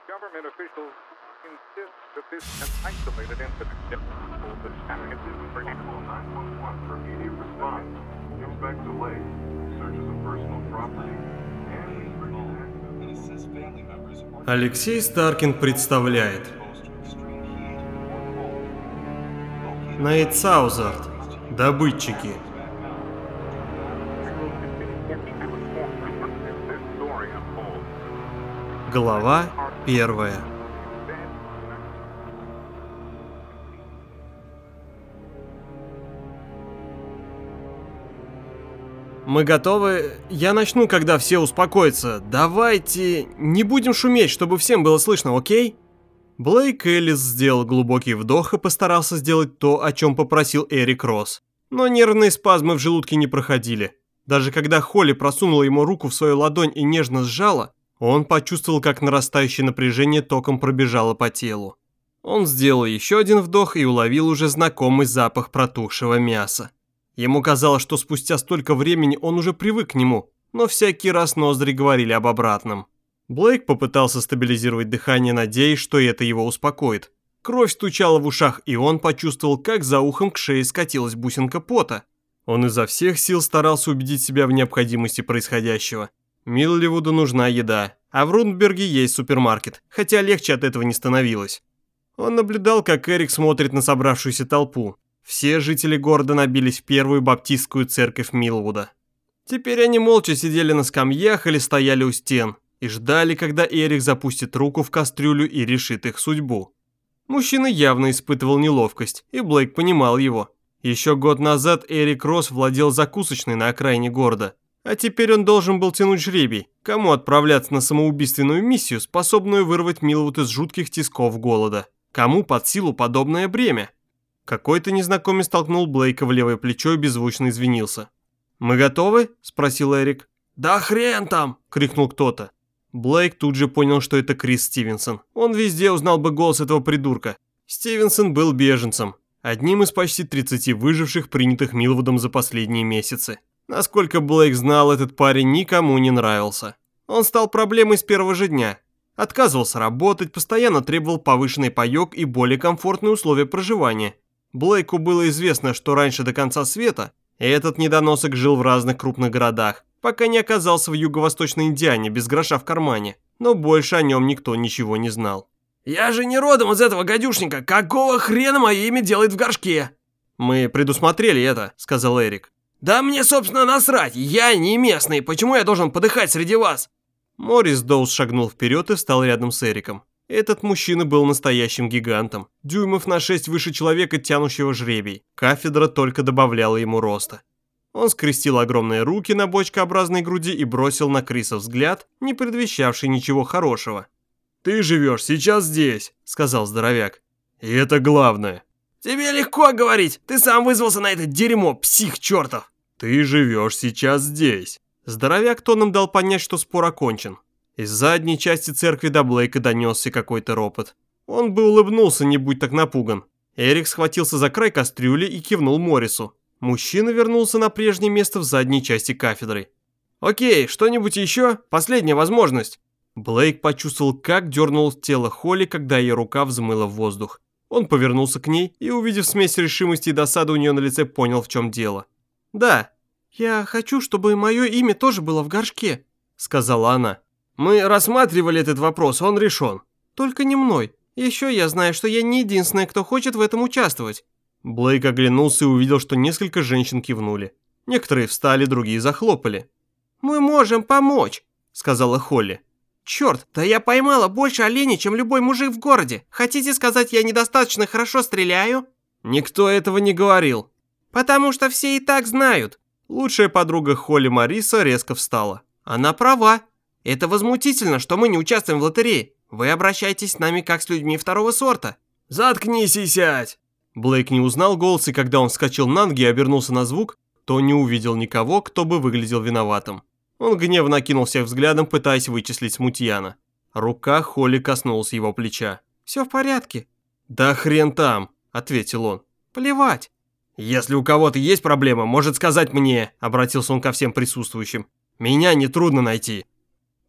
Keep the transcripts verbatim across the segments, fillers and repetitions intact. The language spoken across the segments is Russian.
Government officials insist that this is an isolated incident. nine one one for immediate response. Expect delay. Searches of personal property. Алексей Старкин представляет Нейт Саузард. Добытчики. Глава первая. Мы готовы. Я начну, когда все успокоятся. Давайте не будем шуметь, чтобы всем было слышно, окей? Блейк Эллис сделал глубокий вдох и постарался сделать то, о чем попросил Эрик Росс. Но нервные спазмы в желудке не проходили. Даже когда Холли просунула ему руку в свою ладонь и нежно сжала, он почувствовал, как нарастающее напряжение током пробежало по телу. Он сделал еще один вдох и уловил уже знакомый запах протухшего мяса. Ему казалось, что спустя столько времени он уже привык к нему, но всякий раз ноздри говорили об обратном. Блейк попытался стабилизировать дыхание, надеясь, что это его успокоит. Кровь стучала в ушах, и он почувствовал, как за ухом к шее скатилась бусинка пота. Он изо всех сил старался убедить себя в необходимости происходящего. Милливуду нужна еда, а в Рундберге есть супермаркет, хотя легче от этого не становилось. Он наблюдал, как Эрик смотрит на собравшуюся толпу. Все жители города набились в первую баптистскую церковь Милвуда. Теперь они молча сидели на скамьях или стояли у стен и ждали, когда Эрик запустит руку в кастрюлю и решит их судьбу. Мужчина явно испытывал неловкость, и Блейк понимал его. Еще год назад Эрик Росс владел закусочной на окраине города, а теперь он должен был тянуть жребий, кому отправляться на самоубийственную миссию, способную вырвать Милвуд из жутких тисков голода. Кому под силу подобное бремя? Какой-то незнакомец толкнул Блейка в левое плечо и беззвучно извинился. «Мы готовы?» – спросил Эрик. «Да хрен там!» – крикнул кто-то. Блейк тут же понял, что это Крис Стивенсон. Он везде узнал бы голос этого придурка. Стивенсон был беженцем, одним из почти тридцати выживших, принятых Милвудом за последние месяцы. Насколько Блейк знал, этот парень никому не нравился. Он стал проблемой с первого же дня. Отказывался работать, постоянно требовал повышенный паёк и более комфортные условия проживания. Блейку было известно, что раньше до конца света этот недоносок жил в разных крупных городах, пока не оказался в юго-восточной Индиане без гроша в кармане, но больше о нем никто ничего не знал. «Я же не родом из этого гадюшника, какого хрена мое имя делает в горшке?» «Мы предусмотрели это», — сказал Эрик. «Да мне, собственно, насрать, я не местный, почему я должен подыхать среди вас?» Моррис Доус шагнул вперед и встал рядом с Эриком. Этот мужчина был настоящим гигантом, дюймов на шесть выше человека, тянущего жребий. Кафедра только добавляла ему роста. Он скрестил огромные руки на бочкообразной груди и бросил на Криса взгляд, не предвещавший ничего хорошего. «Ты живешь сейчас здесь», — сказал здоровяк. «И это главное». «Тебе легко говорить, ты сам вызвался на это дерьмо, псих чертов». «Ты живешь сейчас здесь». Здоровяк тоном дал понять, что спор окончен. Из задней части церкви до Блейка донесся какой-то ропот. Он бы улыбнулся, не будь так напуган. Эрик схватился за край кастрюли и кивнул Моррису. Мужчина вернулся на прежнее место в задней части кафедры. «Окей, что-нибудь еще? Последняя возможность». Блейк почувствовал, как дернулось тело Холли, когда ее рука взмыла в воздух. Он повернулся к ней и, увидев смесь решимости и досады у нее на лице, понял, в чем дело. «Да, я хочу, чтобы мое имя тоже было в горшке», — сказала она. «Мы рассматривали этот вопрос, он решен». «Только не мной. Еще я знаю, что я не единственная, кто хочет в этом участвовать». Блейк оглянулся и увидел, что несколько женщин кивнули. Некоторые встали, другие захлопали. «Мы можем помочь», — сказала Холли. «Черт, да я поймала больше оленей, чем любой мужик в городе. Хотите сказать, я недостаточно хорошо стреляю?» «Никто этого не говорил». «Потому что все и так знают». Лучшая подруга Холли Мариса резко встала. «Она права. Это возмутительно, что мы не участвуем в лотерее. Вы обращаетесь с нами как с людьми второго сорта». «Заткнись и сядь!» Блейк не узнал голос, и когда он вскочил на ноги и обернулся на звук, то не увидел никого, кто бы выглядел виноватым. Он гневно окинул всех взглядом, пытаясь вычислить смутьяна. Рука Холли коснулась его плеча. «Все в порядке». «Да хрен там», — ответил он. «Плевать». «Если у кого-то есть проблема, может сказать мне», — обратился он ко всем присутствующим. «Меня нетрудно найти».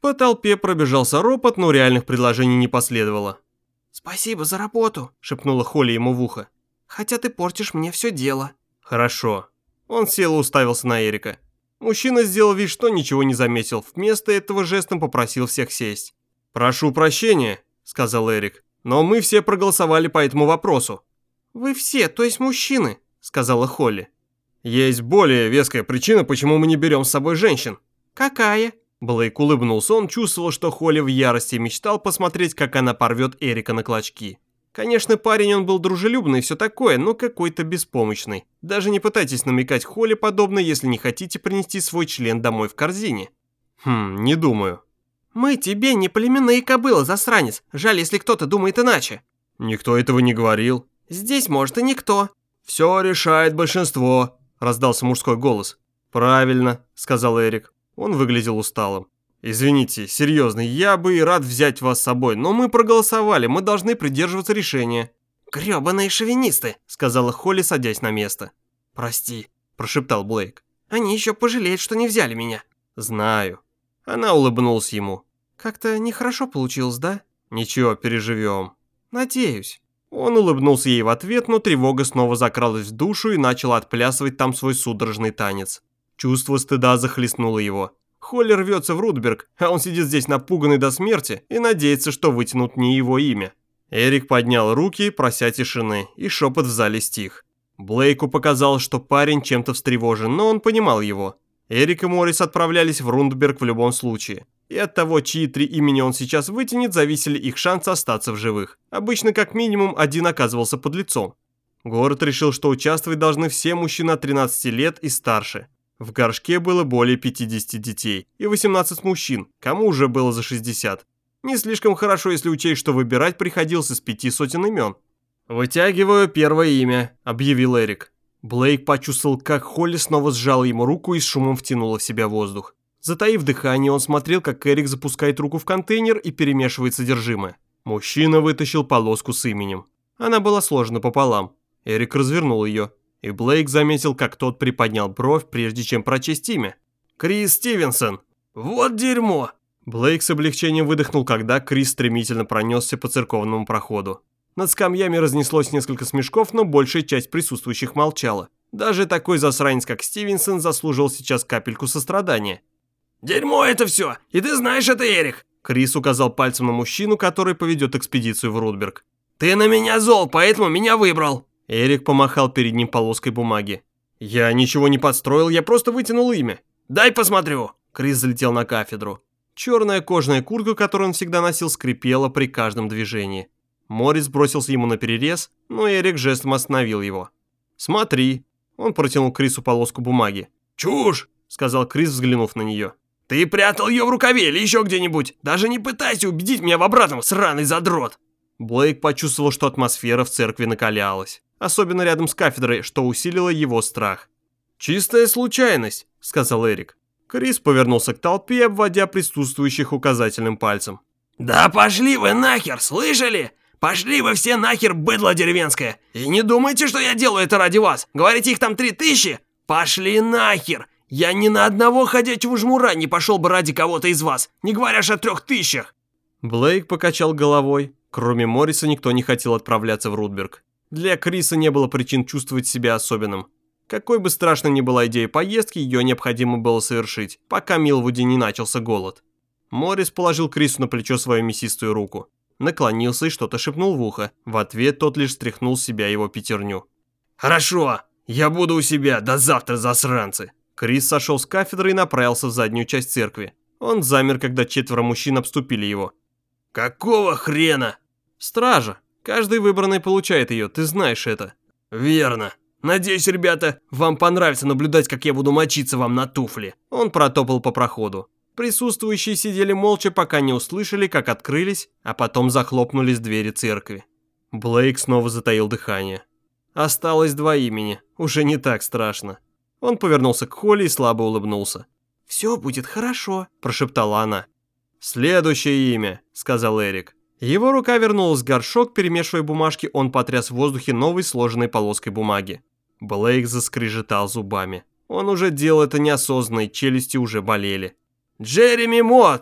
По толпе пробежался ропот, но реальных предложений не последовало. «Спасибо за работу», — шепнула Холли ему в ухо. «Хотя ты портишь мне все дело». «Хорошо». Он сел и уставился на Эрика. Мужчина сделал вид, что ничего не заметил, вместо этого жестом попросил всех сесть. «Прошу прощения», — сказал Эрик, — «но мы все проголосовали по этому вопросу». «Вы все, то есть мужчины», — сказала Холли. «Есть более веская причина, почему мы не берем с собой женщин». «Какая?» Блейк улыбнулся, он чувствовал, что Холли в ярости, и мечтал посмотреть, как она порвет Эрика на клочки. Конечно, парень он был дружелюбный и все такое, но какой-то беспомощный. Даже не пытайтесь намекать Холли подобно, если не хотите принести свой член домой в корзине. Хм, не думаю. «Мы тебе не племенные кобылы, засранец. Жаль, если кто-то думает иначе». Никто этого не говорил. «Здесь, может, и никто». «Все решает большинство», — раздался мужской голос. «Правильно», — сказал Эрик. Он выглядел усталым. «Извините, серьезно, я бы и рад взять вас с собой, но мы проголосовали, мы должны придерживаться решения». «Гребаные шовинисты», — сказала Холли, садясь на место. «Прости», — прошептал Блейк. «Они еще пожалеют, что не взяли меня». «Знаю». Она улыбнулась ему. «Как-то нехорошо получилось, да?» «Ничего, переживем». «Надеюсь». Он улыбнулся ей в ответ, но тревога снова закралась в душу и начала отплясывать там свой судорожный танец. Чувство стыда захлестнуло его. Холли рвется в Рудберг, а он сидит здесь напуганный до смерти и надеется, что вытянут не его имя. Эрик поднял руки, прося тишины, и шепот в зале стих. Блейку показалось, что парень чем-то встревожен, но он понимал его. Эрик и Моррис отправлялись в Рундберг в любом случае. И от того, чьи три имени он сейчас вытянет, зависели их шансы остаться в живых. Обычно как минимум один оказывался под лицом. Город решил, что участвовать должны все мужчины от тринадцати лет и старше. В горшке было более пятидесяти детей и восемнадцать мужчин, кому уже было за шестьдесят. Не слишком хорошо, если учесть, что выбирать приходилось из пяти сотен имен. «Вытягиваю первое имя», — объявил Эрик. Блейк почувствовал, как Холли снова сжала ему руку и с шумом втянула в себя воздух. Затаив дыхание, он смотрел, как Эрик запускает руку в контейнер и перемешивает содержимое. Мужчина вытащил полоску с именем. Она была сложена пополам. Эрик развернул ее, и Блейк заметил, как тот приподнял бровь, прежде чем прочесть имя. «Крис Стивенсон!» «Вот дерьмо!» Блейк с облегчением выдохнул, когда Крис стремительно пронесся по церковному проходу. Над скамьями разнеслось несколько смешков, но большая часть присутствующих молчала. Даже такой засранец, как Стивенсон, заслуживал сейчас капельку сострадания. «Дерьмо это все! И ты знаешь это, Эрик!» Крис указал пальцем на мужчину, который поведет экспедицию в Рудберг. «Ты на меня зол, поэтому меня выбрал!» Эрик помахал перед ним полоской бумаги. «Я ничего не подстроил, я просто вытянул имя». «Дай посмотрю!» Крис залетел на кафедру. Черная кожаная куртка, которую он всегда носил, скрипела при каждом движении. Моррис бросился ему на перерез, но Эрик жестом остановил его. «Смотри». Он протянул Крису полоску бумаги. «Чушь!» — сказал Крис, взглянув на нее. «Ты прятал ее в рукаве или еще где-нибудь? Даже не пытайся убедить меня в обратном, сраный задрот!» Блейк почувствовал, что атмосфера в церкви накалялась. Особенно рядом с кафедрой, что усилило его страх. «Чистая случайность», — сказал Эрик. Крис повернулся к толпе, обводя присутствующих указательным пальцем. «Да пошли вы нахер, слышали? Пошли вы все нахер, быдло деревенское! И не думайте, что я делаю это ради вас! Говорите, их там три тысячи? Пошли нахер! Я ни на одного ходячего жмура не пошел бы ради кого-то из вас, не говоря же о трех тысячах!» Блейк покачал головой. Кроме Морриса никто не хотел отправляться в Рудберг. Для Криса не было причин чувствовать себя особенным. Какой бы страшной ни была идея поездки, ее необходимо было совершить, пока Милвуди не начался голод. Моррис положил Крису на плечо свою мясистую руку. Наклонился и что-то шепнул в ухо. В ответ тот лишь стряхнул с себя его пятерню. «Хорошо, я буду у себя, до завтра, засранцы!» Крис сошел с кафедры и направился в заднюю часть церкви. Он замер, когда четверо мужчин обступили его. «Какого хрена?» «Стража. Каждый выбранный получает ее, ты знаешь это». «Верно. Надеюсь, ребята, вам понравится наблюдать, как я буду мочиться вам на туфли». Он протопал по проходу. Присутствующие сидели молча, пока не услышали, как открылись, а потом захлопнулись двери церкви. Блейк снова затаил дыхание. Осталось два имени, уже не так страшно. Он повернулся к Холли и слабо улыбнулся. «Все будет хорошо», – прошептала она. «Следующее имя», – сказал Эрик. Его рука вернулась в горшок, перемешивая бумажки, он потряс в воздухе новой сложенной полоской бумаги. Блейк заскрежетал зубами. Он уже делал это неосознанно, и челюсти уже болели. «Джереми Моттс!»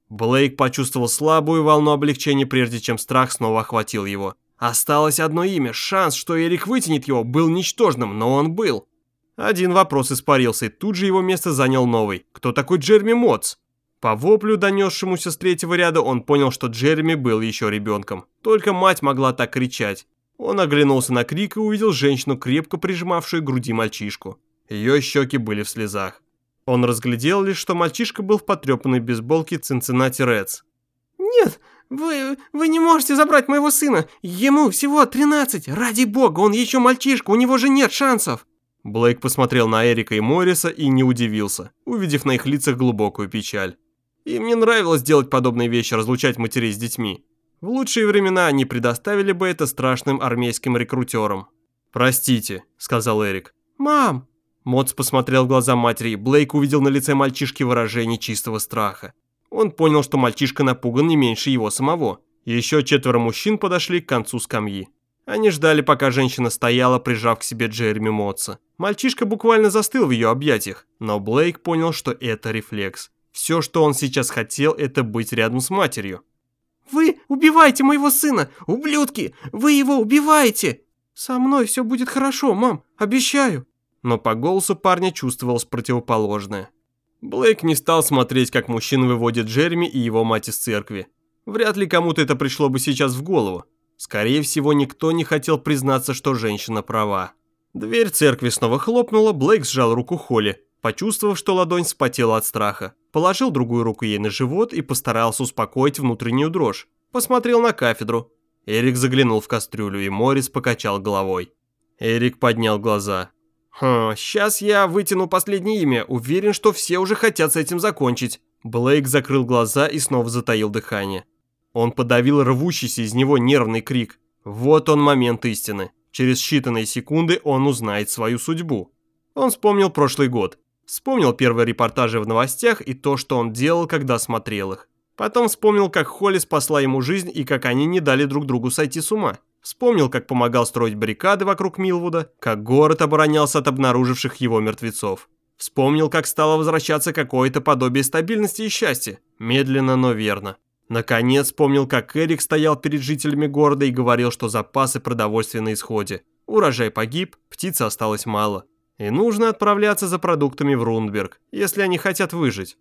Блейк почувствовал слабую волну облегчения, прежде чем страх снова охватил его. Осталось одно имя, шанс, что Эрик вытянет его, был ничтожным, но он был. Один вопрос испарился, и тут же его место занял новый. Кто такой Джереми Мотс? По воплю, донесшемуся с третьего ряда, он понял, что Джереми был еще ребенком. Только мать могла так кричать. Он оглянулся на крик и увидел женщину, крепко прижимавшую к груди мальчишку. Ее щеки были в слезах. Он разглядел лишь, что мальчишка был в потрепанной бейсболке Cincinnati Reds. «Нет, вы, вы не можете забрать моего сына. Ему всего тринадцать. Ради бога, он еще мальчишка, у него же нет шансов». Блейк посмотрел на Эрика и Морриса и не удивился, увидев на их лицах глубокую печаль. Им не нравилось делать подобные вещи, разлучать матерей с детьми. В лучшие времена они предоставили бы это страшным армейским рекрутерам. «Простите», — сказал Эрик. «Мам!» Мотс посмотрел в глаза матери, и Блейк увидел на лице мальчишки выражение чистого страха. Он понял, что мальчишка напуган не меньше его самого. Еще четверо мужчин подошли к концу скамьи. Они ждали, пока женщина стояла, прижав к себе Джереми Мотса. Мальчишка буквально застыл в ее объятиях, но Блейк понял, что это рефлекс. Все, что он сейчас хотел, это быть рядом с матерью. «Вы убиваете моего сына! Ублюдки! Вы его убиваете!» «Со мной все будет хорошо, мам, обещаю!» Но по голосу парня чувствовалось противоположное. Блейк не стал смотреть, как мужчина выводит Джереми и его мать из церкви. Вряд ли кому-то это пришло бы сейчас в голову. Скорее всего, никто не хотел признаться, что женщина права. Дверь церкви снова хлопнула, Блейк сжал руку Холли, почувствовав, что ладонь вспотела от страха. Положил другую руку ей на живот и постарался успокоить внутреннюю дрожь. Посмотрел на кафедру. Эрик заглянул в кастрюлю, и Моррис покачал головой. Эрик поднял глаза. «Хм, сейчас я вытяну последнее имя, уверен, что все уже хотят с этим закончить». Блейк закрыл глаза и снова затаил дыхание. Он подавил рвущийся из него нервный крик. Вот он момент истины. Через считанные секунды он узнает свою судьбу. Он вспомнил прошлый год. Вспомнил первые репортажи в новостях и то, что он делал, когда смотрел их. Потом вспомнил, как Холли спасла ему жизнь и как они не дали друг другу сойти с ума. Вспомнил, как помогал строить баррикады вокруг Милвуда, как город оборонялся от обнаруживших его мертвецов. Вспомнил, как стало возвращаться какое-то подобие стабильности и счастья. Медленно, но верно. Наконец вспомнил, как Эрик стоял перед жителями города и говорил, что запасы продовольствия на исходе. Урожай погиб, птицы осталось мало. И нужно отправляться за продуктами в Рундберг, если они хотят выжить.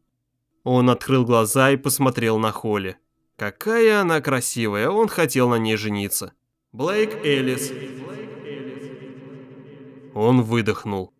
Он открыл глаза и посмотрел на Холли. Какая она красивая, он хотел на ней жениться. Блейк Эллис. Он выдохнул.